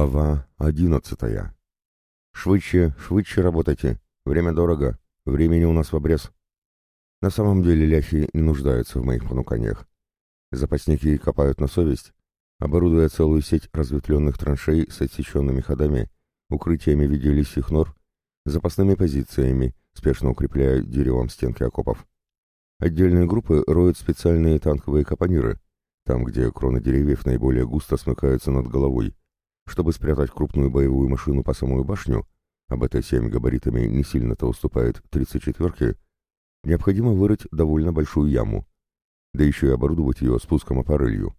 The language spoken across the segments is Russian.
Глава 11. Швыдше, швыдше работайте. Время дорого. Времени у нас в обрез. На самом деле ляхи не нуждаются в моих понуканиях. Запасники копают на совесть, оборудуя целую сеть разветвленных траншей с отсеченными ходами, укрытиями в виде лисьих нор, запасными позициями, спешно укрепляя деревом стенки окопов. Отдельные группы роют специальные танковые капониры, там, где кроны деревьев наиболее густо смыкаются над головой. Чтобы спрятать крупную боевую машину по самую башню, а БТ-7 габаритами не сильно-то уступает 34-ке, необходимо вырыть довольно большую яму, да еще и оборудовать ее спуском аппарелью.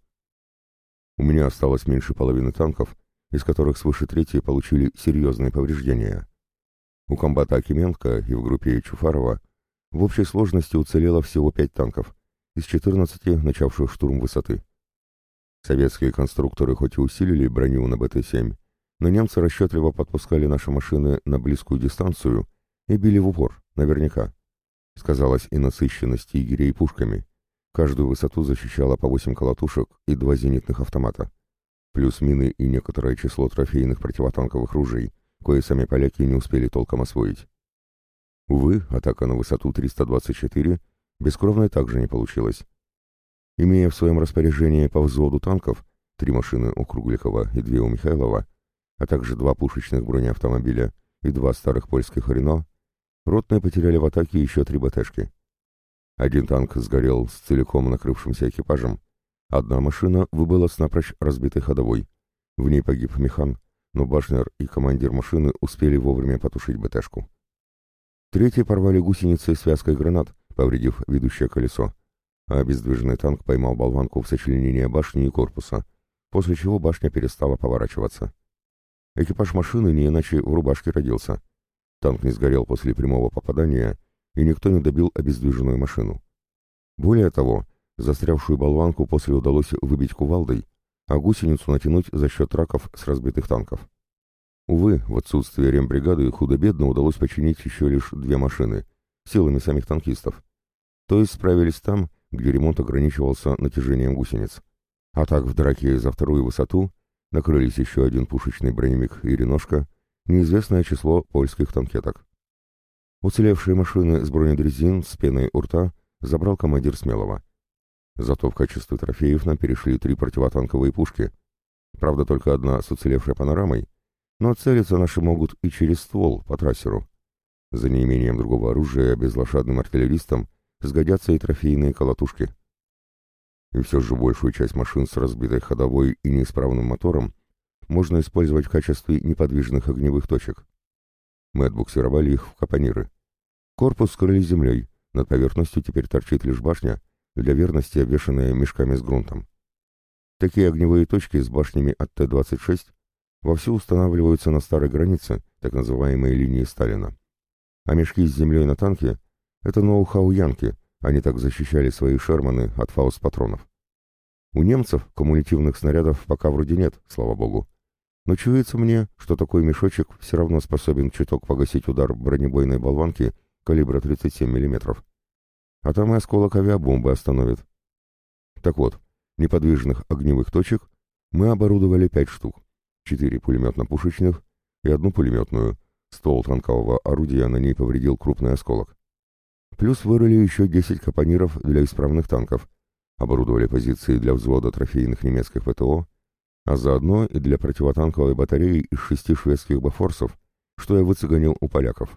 У меня осталось меньше половины танков, из которых свыше трети получили серьезные повреждения. У комбата Акименко и в группе Чуфарова в общей сложности уцелело всего 5 танков, из 14 начавших штурм высоты. Советские конструкторы хоть и усилили броню на БТ-7, но немцы расчетливо подпускали наши машины на близкую дистанцию и били в упор, наверняка. Сказалась и насыщенность егерей пушками. Каждую высоту защищала по 8 колотушек и 2 зенитных автомата. Плюс мины и некоторое число трофейных противотанковых ружей, кое сами поляки не успели толком освоить. Увы, атака на высоту 324 бескровной также не получилась. Имея в своем распоряжении по взводу танков 3 машины у Кругликова и 2 у Михайлова, а также 2 пушечных бронеавтомобиля и 2 старых польских «Рено», ротные потеряли в атаке еще 3 БТшки. Один танк сгорел с целиком накрывшимся экипажем, одна машина выбыла с напрочь разбитой ходовой, в ней погиб механ, но башнер и командир машины успели вовремя потушить БТшку. Третьи порвали гусеницы связкой гранат, повредив ведущее колесо, а обездвиженный танк поймал болванку в сочленение башни и корпуса, после чего башня перестала поворачиваться. Экипаж машины не иначе в рубашке родился. Танк не сгорел после прямого попадания, и никто не добил обездвиженную машину. Более того, застрявшую болванку после удалось выбить кувалдой, а гусеницу натянуть за счет раков с разбитых танков. Увы, в отсутствие рембригады худо-бедно удалось починить еще лишь 2 машины, силами самих танкистов. То есть справились там, где ремонт ограничивался натяжением гусениц. А так в драке за вторую высоту накрылись еще один пушечный броневик и реношка, неизвестное число польских танкеток. Уцелевшие машины с бронедрезин с пеной у рта забрал командир Смелого. Зато в качестве трофеев нам перешли 3 противотанковые пушки. Правда, только одна с уцелевшей панорамой, но целиться наши могут и через ствол по трассеру. За неимением другого оружия безлошадным артиллеристам сгодятся и трофейные колотушки. И все же большую часть машин с разбитой ходовой и неисправным мотором можно использовать в качестве неподвижных огневых точек. Мы отбуксировали их в капониры. Корпус скрыли землей, над поверхностью теперь торчит лишь башня, для верности обвешанная мешками с грунтом. Такие огневые точки с башнями от Т-26 вовсю устанавливаются на старой границе, так называемой линии Сталина. А мешки с землей на танке — это ноу-хау янки, они так защищали свои шерманы от фауст-патронов. У немцев кумулятивных снарядов пока вроде нет, слава богу. Но чуется мне, что такой мешочек все равно способен чуток погасить удар бронебойной болванки калибра 37 мм. А там и осколок авиабомбы остановит. Так вот, неподвижных огневых точек мы оборудовали 5 штук. 4 пулеметно-пушечных и 1 пулеметную. Ствол танкового орудия на ней повредил крупный осколок. Плюс вырыли еще 10 капониров для исправных танков, оборудовали позиции для взвода трофейных немецких ПТО, а заодно и для противотанковой батареи из 6 шведских бафорсов, что я выцеганил у поляков.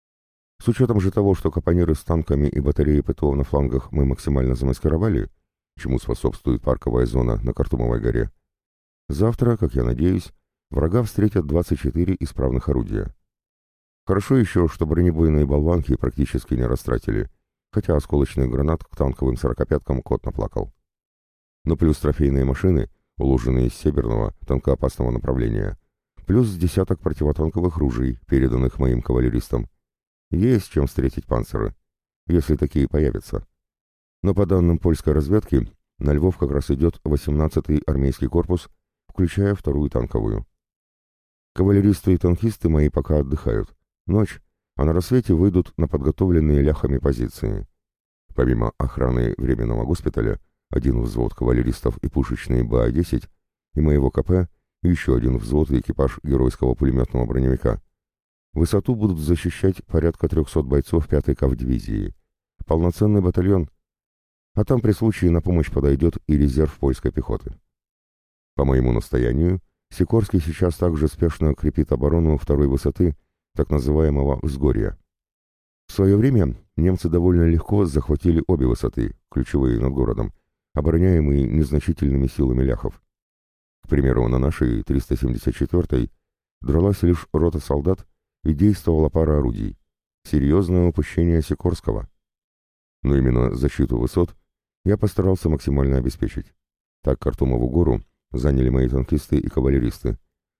С учетом же того, что капониры с танками и батареи ПТО на флангах мы максимально замаскировали, чему способствует парковая зона на Картумовой горе, завтра, как я надеюсь, врага встретят 24 исправных орудия. Хорошо еще, что бронебойные болванки практически не растратили, хотя осколочных гранат к танковым 45-кам кот наплакал. Но плюс трофейные машины, уложенные из северного, танкоопасного направления, плюс десяток противотанковых ружей, переданных моим кавалеристам. Есть чем встретить панциры, если такие появятся. Но по данным польской разведки, на Львов как раз идет 18-й армейский корпус, включая 2-ю танковую. Кавалеристы и танкисты мои пока отдыхают. Ночь, а на рассвете выйдут на подготовленные ляхами позиции. Помимо охраны временного госпиталя, один взвод кавалеристов и пушечный БА-10 и моего КП еще один взвод и экипаж геройского пулеметного броневика. Высоту будут защищать порядка 300 бойцов 5-й кавдивизии. Полноценный батальон, а там при случае на помощь подойдет и резерв польской пехоты. По моему настоянию, Сикорский сейчас также спешно крепит оборону второй высоты, так называемого «Взгорья». В свое время немцы довольно легко захватили обе высоты, ключевые над городом, обороняемые незначительными силами ляхов. К примеру, на нашей 374-й дралась лишь рота солдат и действовала пара орудий. Серьезное упущение Сикорского. Но именно защиту высот я постарался максимально обеспечить. Так Картумову гору заняли мои танкисты и кавалеристы.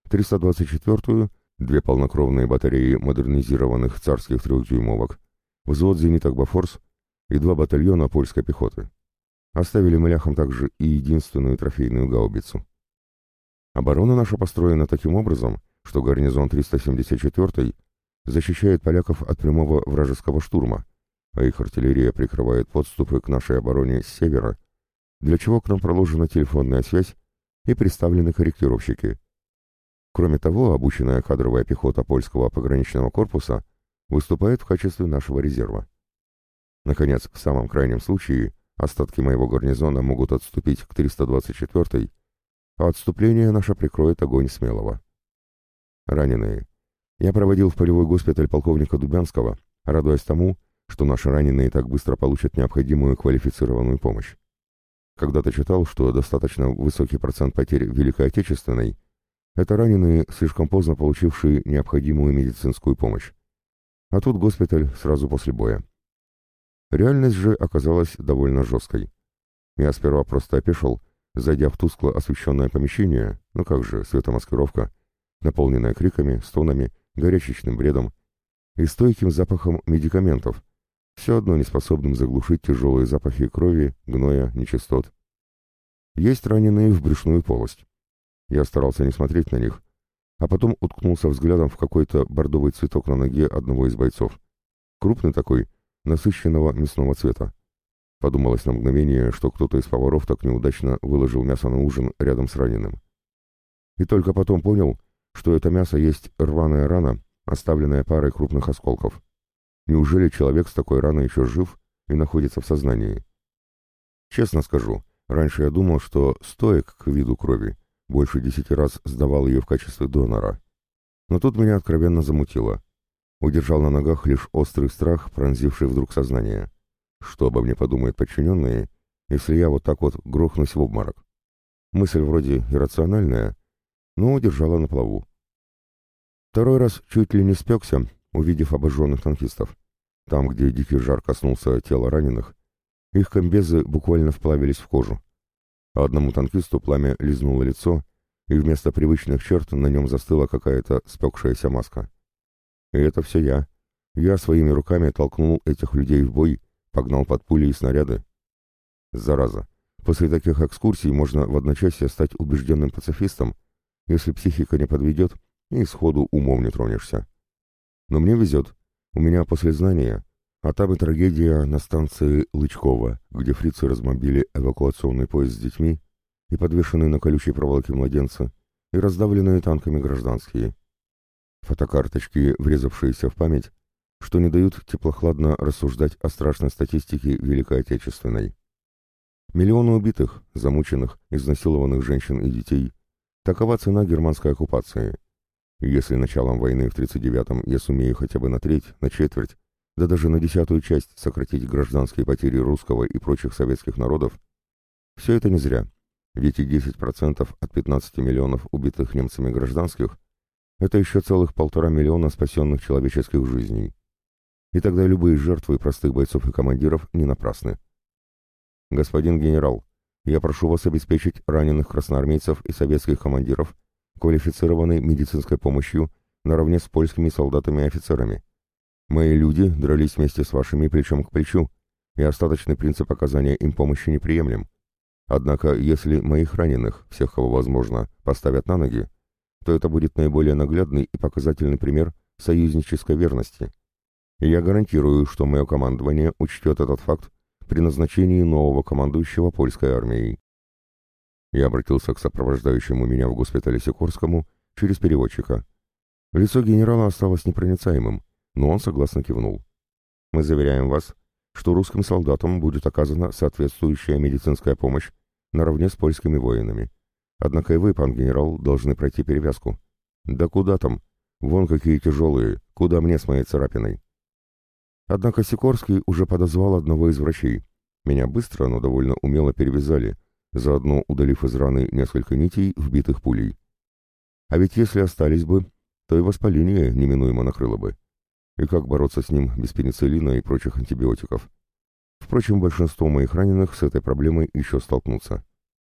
324-ю — две полнокровные батареи модернизированных царских трехдюймовок, взвод зениток «Бафорс» и 2 батальона польской пехоты. Оставили мы ляхам также и единственную трофейную гаубицу. Оборона наша построена таким образом, что гарнизон 374-й защищает поляков от прямого вражеского штурма, а их артиллерия прикрывает подступы к нашей обороне с севера, для чего к нам проложена телефонная связь и представлены корректировщики. Кроме того, обученная кадровая пехота польского пограничного корпуса выступает в качестве нашего резерва. Наконец, в самом крайнем случае, остатки моего гарнизона могут отступить к 324-й, а отступление наше прикроет огонь Смелого. Раненые. Я проводил в полевой госпиталь полковника Дубянского, радуясь тому, что наши раненые так быстро получат необходимую квалифицированную помощь. Когда-то читал, что достаточно высокий процент потерь в Великой Отечественной — это раненые, слишком поздно получившие необходимую медицинскую помощь. А тут госпиталь сразу после боя. Реальность же оказалась довольно жесткой. Я сперва просто опешил, зайдя в тускло освещенное помещение, ну как же, светомаскировка, наполненная криками, стонами, горячечным бредом и стойким запахом медикаментов, все одно не способным заглушить тяжелые запахи крови, гноя, нечистот. Есть раненые в брюшную полость. Я старался не смотреть на них, а потом уткнулся взглядом в какой-то бордовый цветок на ноге одного из бойцов. Крупный такой, насыщенного мясного цвета. Подумалось на мгновение, что кто-то из поваров так неудачно выложил мясо на ужин рядом с раненым. И только потом понял, что это мясо есть рваная рана, оставленная парой крупных осколков. Неужели человек с такой раной еще жив и находится в сознании? Честно скажу, раньше я думал, что стоек к виду крови, больше 10 раз сдавал ее в качестве донора. Но тут меня откровенно замутило. Удержал на ногах лишь острый страх, пронзивший вдруг сознание. Что обо мне подумают подчиненные, если я вот так вот грохнусь в обморок? Мысль вроде иррациональная, но удержала на плаву. Второй раз чуть ли не спекся, увидев обожженных танкистов. Там, где дикий жар коснулся тела раненых, их комбезы буквально вплавились в кожу. А одному танкисту пламя лизнуло лицо, и вместо привычных черт на нем застыла какая-то спекшаяся маска. И это все я. Я своими руками толкнул этих людей в бой, погнал под пули и снаряды. Зараза. После таких экскурсий можно в одночасье стать убежденным пацифистом, если психика не подведет и сходу умом не тронешься. Но мне везет. У меня послезнание, а там и трагедия на станции Лычково, где фрицы разбомбили эвакуационный поезд с детьми, и подвешенные на колючей проволоке младенцы, и раздавленные танками гражданские. Фотокарточки, врезавшиеся в память, что не дают теплохладно рассуждать о страшной статистике Великой Отечественной. Миллионы убитых, замученных, изнасилованных женщин и детей. Такова цена германской оккупации. Если началом войны в 1939-м я сумею хотя бы на треть, на четверть, да даже на 10-ю часть сократить гражданские потери русского и прочих советских народов, все это не зря, ведь и 10% от 15 миллионов убитых немцами гражданских — это еще целых 1,5 миллиона спасенных человеческих жизней. И тогда любые жертвы простых бойцов и командиров не напрасны. Господин генерал, я прошу вас обеспечить раненых красноармейцев и советских командиров квалифицированной медицинской помощью наравне с польскими солдатами и офицерами. Мои люди дрались вместе с вашими плечом к плечу, и остаточный принцип оказания им помощи неприемлем. Однако, если моих раненых, всех, кого возможно, поставят на ноги, то это будет наиболее наглядный и показательный пример союзнической верности. И я гарантирую, что мое командование учтет этот факт при назначении нового командующего польской армией. Я обратился к сопровождающему меня в госпитале Сикорскому через переводчика. Лицо генерала осталось непроницаемым, но он согласно кивнул. «Мы заверяем вас, что русским солдатам будет оказана соответствующая медицинская помощь наравне с польскими воинами. Однако и вы, пан генерал, должны пройти перевязку». «Да куда там? Вон какие тяжелые, куда мне с моей царапиной?» Однако Сикорский уже подозвал одного из врачей. Меня быстро, но довольно умело перевязали, заодно удалив из раны несколько нитей, вбитых пулей. А ведь если остались бы, то и воспаление неминуемо накрыло бы. И как бороться с ним без пенициллина и прочих антибиотиков? Впрочем, большинство моих раненых с этой проблемой еще столкнутся.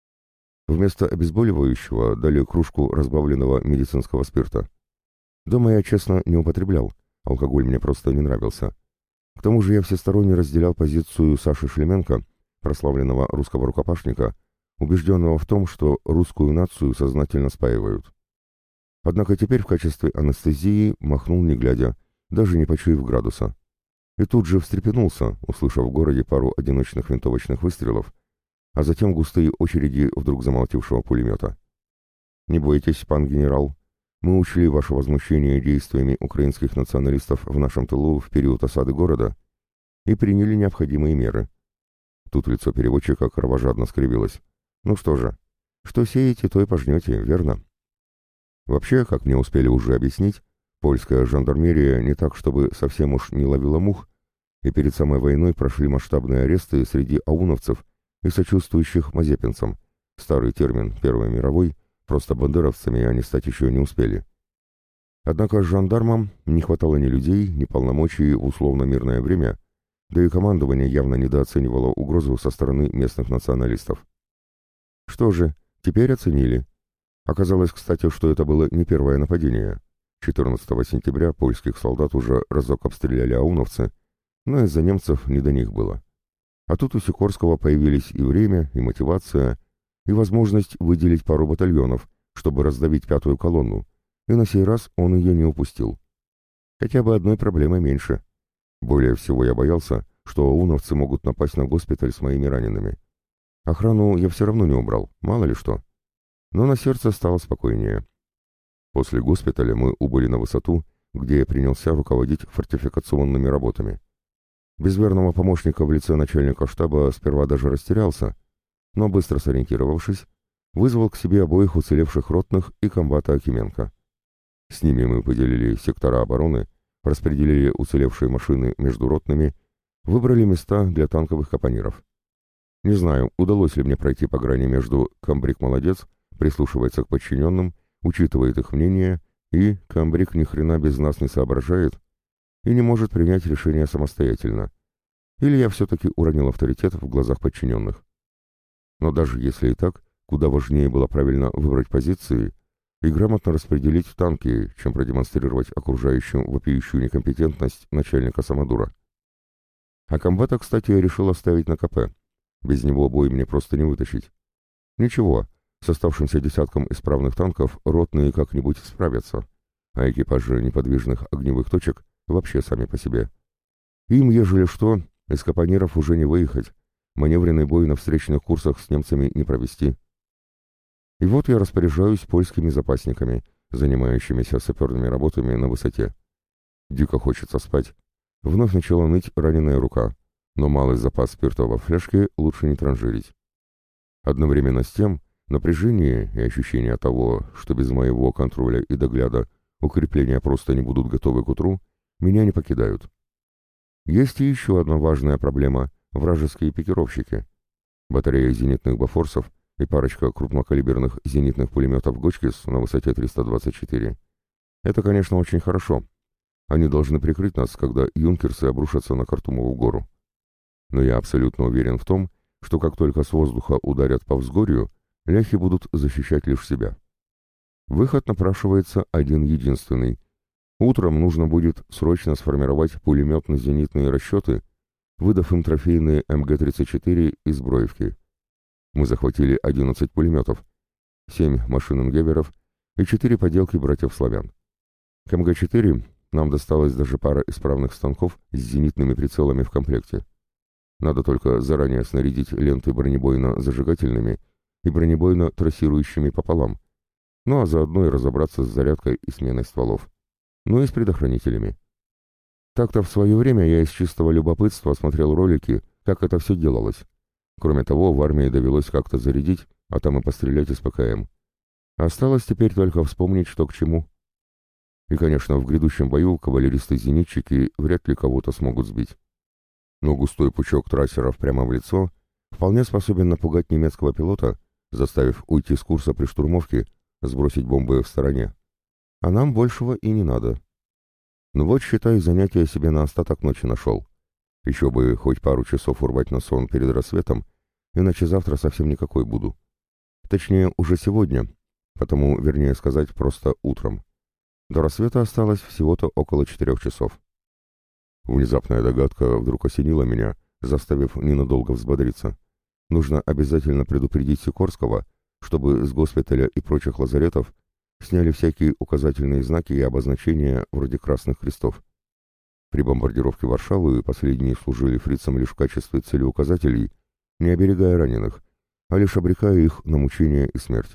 Вместо обезболивающего дали кружку разбавленного медицинского спирта. Дома я, честно, не употреблял, алкоголь мне просто не нравился. К тому же я всесторонне разделял позицию Саши Шлеменко, прославленного русского рукопашника, убежденного в том, что русскую нацию сознательно спаивают. Однако теперь в качестве анестезии махнул не глядя, даже не почуяв градуса. И тут же встрепенулся, услышав в городе пару одиночных винтовочных выстрелов, а затем густые очереди вдруг замолотившего пулемета. «Не бойтесь, пан генерал, мы учли ваше возмущение действиями украинских националистов в нашем тылу в период осады города и приняли необходимые меры». Тут лицо переводчика кровожадно скривилось. «Ну что же, что сеете, то и пожнете, верно?» Вообще, как мне успели уже объяснить, польская жандармерия не так, чтобы совсем уж не ловила мух, и перед самой войной прошли масштабные аресты среди ауновцев и сочувствующих мазепинцам. Старый термин «Первой мировой», просто бандеровцами они стать еще не успели. Однако жандармам не хватало ни людей, ни полномочий в условно-мирное время, да и командование явно недооценивало угрозу со стороны местных националистов. Что же, теперь оценили. Оказалось, кстати, что это было не первое нападение. 14 сентября польских солдат уже разок обстреляли ауновцы, но из-за немцев не до них было. А тут у Сикорского появились и время, и мотивация, и возможность выделить пару батальонов, чтобы раздавить пятую колонну, и на сей раз он ее не упустил. Хотя бы одной проблемой меньше. Более всего я боялся, что ауновцы могут напасть на госпиталь с моими ранеными. Охрану я все равно не убрал, мало ли что. Но на сердце стало спокойнее. После госпиталя мы убыли на высоту, где я принялся руководить фортификационными работами. Без верного помощника в лице начальника штаба сперва даже растерялся, но быстро сориентировавшись, вызвал к себе обоих уцелевших ротных и комбата Акименко. С ними мы поделили сектора обороны, распределили уцелевшие машины между ротными, выбрали места для танковых капониров. Не знаю, удалось ли мне пройти по грани между «Камбрик молодец», прислушивается к подчиненным, учитывает их мнение, и «Камбрик ни хрена без нас не соображает» и не может принять решение самостоятельно. Или я все-таки уронил авторитет в глазах подчиненных. Но даже если и так, куда важнее было правильно выбрать позиции и грамотно распределить танки, чем продемонстрировать окружающим вопиющую некомпетентность начальника самодура. А комбата, кстати, я решил оставить на КП. Без него бой мне просто не вытащить. Ничего, с оставшимся десятком исправных танков ротные как-нибудь справятся, а экипажи неподвижных огневых точек вообще сами по себе. Им, ежели что, из капониров уже не выехать, маневренный бой на встречных курсах с немцами не провести. И вот я распоряжаюсь польскими запасниками, занимающимися саперными работами на высоте. Дико хочется спать. Вновь начала ныть раненая рука, но малый запас спирта во фляжке лучше не транжирить. Одновременно с тем, напряжение и ощущение того, что без моего контроля и догляда укрепления просто не будут готовы к утру, меня не покидают. Есть и еще одна важная проблема — вражеские пикировщики. Батарея зенитных бафорсов и парочка крупнокалиберных зенитных пулеметов «Гочкис» на высоте 324. Это, конечно, очень хорошо. Они должны прикрыть нас, когда юнкерсы обрушатся на Картумову гору. Но я абсолютно уверен в том, что как только с воздуха ударят по взгорью, ляхи будут защищать лишь себя. Выход напрашивается один-единственный. Утром нужно будет срочно сформировать пулеметно-зенитные расчеты, выдав им трофейные МГ-34 из Броевки. Мы захватили 11 пулеметов, 7 машин Ингеберов и 4 поделки братьев-славян. К МГ-4 нам досталась даже пара исправных станков с зенитными прицелами в комплекте. Надо только заранее снарядить ленты бронебойно-зажигательными и бронебойно-трассирующими пополам, ну а заодно и разобраться с зарядкой и сменой стволов, ну и с предохранителями. Так-то в свое время я из чистого любопытства смотрел ролики, как это все делалось. Кроме того, в армии довелось как-то зарядить, а там и пострелять из ПКМ. Осталось теперь только вспомнить, что к чему. И, конечно, в грядущем бою кавалеристы-зенитчики вряд ли кого-то смогут сбить. Но густой пучок трассеров прямо в лицо вполне способен напугать немецкого пилота, заставив уйти с курса при штурмовке, сбросить бомбы в стороне. А нам большего и не надо. Ну вот, считай, занятие себе на остаток ночи нашел. Еще бы хоть пару часов урвать на сон перед рассветом, иначе завтра совсем никакой буду. Точнее, уже сегодня, потому, вернее сказать, просто утром. До рассвета осталось всего-то около 4 часов. Внезапная догадка вдруг осенила меня, заставив ненадолго взбодриться. Нужно обязательно предупредить Сикорского, чтобы с госпиталя и прочих лазаретов сняли всякие указательные знаки и обозначения вроде красных крестов. При бомбардировке Варшавы последние служили фрицам лишь в качестве целеуказателей, не оберегая раненых, а лишь обрекая их на мучения и смерть.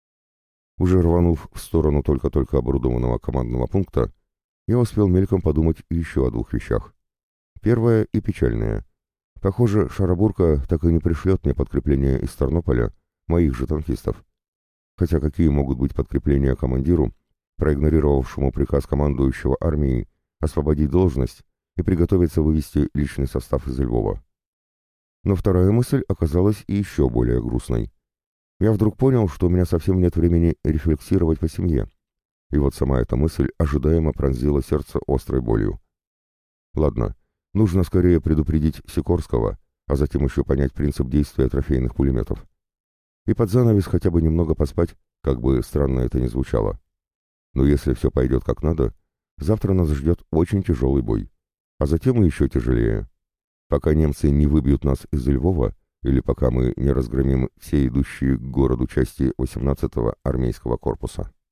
Уже рванув в сторону только-только оборудованного командного пункта, я успел мельком подумать еще о 2 вещах. Первое и печальное. Похоже, Шарабурка так и не пришлет мне подкрепление из Тарнополя, моих же танкистов. Хотя какие могут быть подкрепления командиру, проигнорировавшему приказ командующего армией освободить должность и приготовиться вывести личный состав из Львова. Но вторая мысль оказалась и еще более грустной. Я вдруг понял, что у меня совсем нет времени рефлексировать по семье. И вот сама эта мысль ожидаемо пронзила сердце острой болью. Ладно, нужно скорее предупредить Сикорского, а затем еще понять принцип действия трофейных пулеметов. И под занавес хотя бы немного поспать, как бы странно это ни звучало. Но если все пойдет как надо, завтра нас ждет очень тяжелый бой. А затем и еще тяжелее. Пока немцы не выбьют нас из Львова, или пока мы не разгромим все идущие к городу части 18-го армейского корпуса.